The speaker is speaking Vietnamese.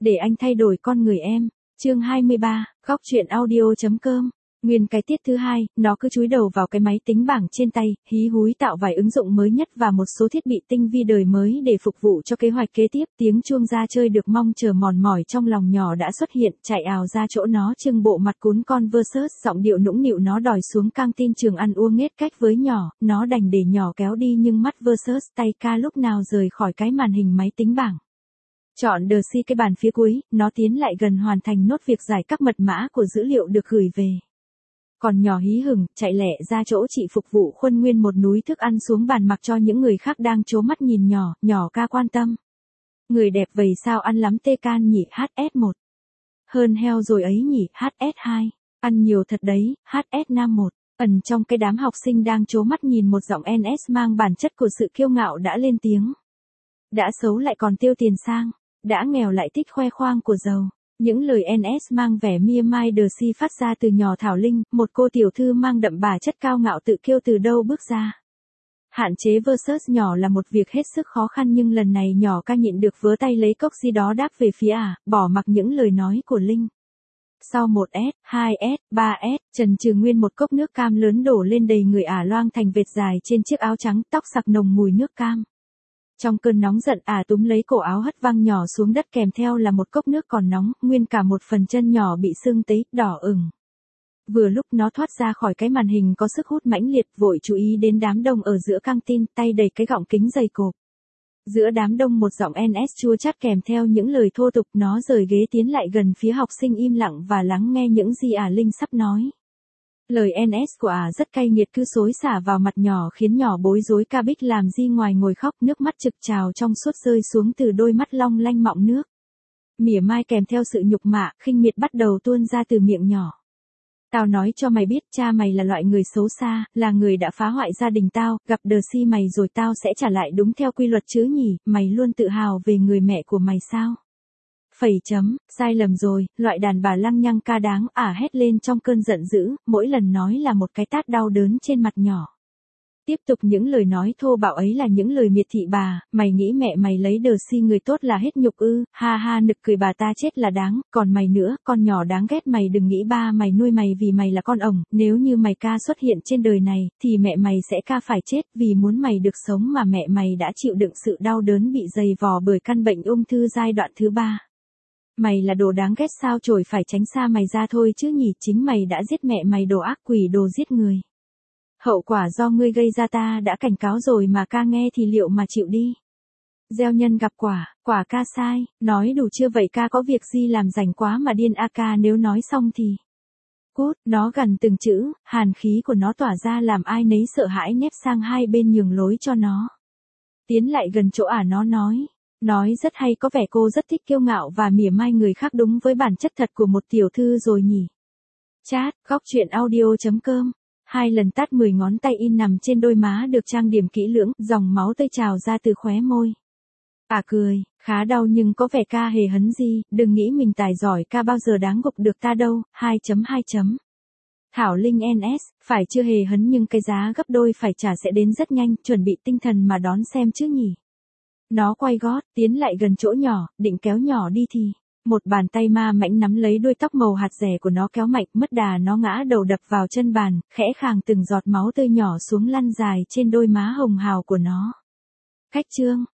Để anh thay đổi con người em. Chương 23, góc truyện audio.com. Nguyên cái tiết thứ hai, nó cứ chúi đầu vào cái máy tính bảng trên tay, hí húi tạo vài ứng dụng mới nhất và một số thiết bị tinh vi đời mới để phục vụ cho kế hoạch kế tiếp. Tiếng chuông ra chơi được mong chờ mòn mỏi trong lòng nhỏ đã xuất hiện, chạy ào ra chỗ nó trưng bộ mặt cún con versus giọng điệu nũng nịu nó đòi xuống căng tin trường ăn uống nghết cách với nhỏ, nó đành để nhỏ kéo đi nhưng mắt versus tay ca lúc nào rời khỏi cái màn hình máy tính bảng. Chọn The C cái bàn phía cuối, nó tiến lại gần hoàn thành nốt việc giải các mật mã của dữ liệu được gửi về. Còn nhỏ hí hửng, chạy lẹ ra chỗ chị phục vụ khuân nguyên một núi thức ăn xuống bàn mặc cho những người khác đang trố mắt nhìn nhỏ, nhỏ ca quan tâm. Người đẹp vậy sao ăn lắm tê can nhỉ HS1. Hơn heo rồi ấy nhỉ HS2. Ăn nhiều thật đấy, HS Nam 1. Ẩn trong cái đám học sinh đang trố mắt nhìn một giọng NS mang bản chất của sự kiêu ngạo đã lên tiếng. Đã xấu lại còn tiêu tiền sang, đã nghèo lại thích khoe khoang của giàu. Những lời NS mang vẻ mia mai đờ si phát ra từ nhỏ Thảo Linh, một cô tiểu thư mang đậm bà chất cao ngạo tự kiêu từ đâu bước ra. Hạn chế versus nhỏ là một việc hết sức khó khăn nhưng lần này nhỏ ca nhịn được vớ tay lấy cốc gì đó đáp về phía bỏ mặc những lời nói của Linh. Sau 1S, 2S, 3S, Trần Trừ Nguyên một cốc nước cam lớn đổ lên đầy người loang thành vệt dài trên chiếc áo trắng, tóc sặc nồng mùi nước cam. Trong cơn nóng giận túm lấy cổ áo hất văng nhỏ xuống đất kèm theo là một cốc nước còn nóng, nguyên cả một phần chân nhỏ bị sưng tấy, đỏ ửng. Vừa lúc nó thoát ra khỏi cái màn hình có sức hút mãnh liệt vội chú ý đến đám đông ở giữa căng tin, tay đầy cái gọng kính dày cộp. Giữa đám đông một giọng NS chua chát kèm theo những lời thô tục nó rời ghế tiến lại gần phía học sinh im lặng và lắng nghe những gì Linh sắp nói. Lời NS của rất cay nghiệt cứ xối xả vào mặt nhỏ khiến nhỏ bối rối ca bích làm gì ngoài ngồi khóc nước mắt trực trào trong suốt rơi xuống từ đôi mắt long lanh mọng nước. Mỉa mai kèm theo sự nhục mạ, khinh miệt bắt đầu tuôn ra từ miệng nhỏ. Tao nói cho mày biết cha mày là loại người xấu xa, là người đã phá hoại gia đình tao, gặp The C mày rồi tao sẽ trả lại đúng theo quy luật chứ nhỉ, mày luôn tự hào về người mẹ của mày sao? Sai lầm rồi, loại đàn bà lăng nhăng ca đáng hét lên trong cơn giận dữ, mỗi lần nói là một cái tát đau đớn trên mặt nhỏ. Tiếp tục những lời nói thô bạo ấy là những lời miệt thị bà, mày nghĩ mẹ mày lấy The C người tốt là hết nhục ư, ha ha nực cười bà ta chết là đáng, còn mày nữa, con nhỏ đáng ghét mày đừng nghĩ ba mày nuôi mày vì mày là con ổng, nếu như mày ca xuất hiện trên đời này, thì mẹ mày sẽ ca phải chết vì muốn mày được sống mà mẹ mày đã chịu đựng sự đau đớn bị dày vò bởi căn bệnh ung thư giai đoạn thứ 3. Mày là đồ đáng ghét sao trổi phải tránh xa mày ra thôi chứ nhỉ, chính mày đã giết mẹ mày đồ ác quỷ đồ giết người. Hậu quả do ngươi gây ra ta đã cảnh cáo rồi mà ca nghe thì liệu mà chịu đi. Gieo nhân gặp quả ca sai, nói đủ chưa vậy ca có việc gì làm rảnh quá mà điên ca nếu nói xong thì. Cút, nó gần từng chữ, hàn khí của nó tỏa ra làm ai nấy sợ hãi nép sang hai bên nhường lối cho nó. Tiến lại gần chỗ nó nói rất hay có vẻ cô rất thích kiêu ngạo và mỉa mai người khác đúng với bản chất thật của một tiểu thư rồi nhỉ. Chat, góc truyện audio.com. 2 lần tát 10 ngón tay in nằm trên đôi má được trang điểm kỹ lưỡng, dòng máu tươi trào ra từ khóe môi. Cười, khá đau nhưng có vẻ ca hề hấn gì, đừng nghĩ mình tài giỏi ca bao giờ đáng gục được ta đâu, 2.2. Thảo Linh NS, phải chưa hề hấn nhưng cái giá gấp đôi phải trả sẽ đến rất nhanh, chuẩn bị tinh thần mà đón xem chứ nhỉ. Nó quay gót, tiến lại gần chỗ nhỏ, định kéo nhỏ đi thì. Một bàn tay ma mãnh nắm lấy đuôi tóc màu hạt rẻ của nó kéo mạnh, mất đà nó ngã đầu đập vào chân bàn, khẽ khàng từng giọt máu tươi nhỏ xuống lăn dài trên đôi má hồng hào của nó. Cách chương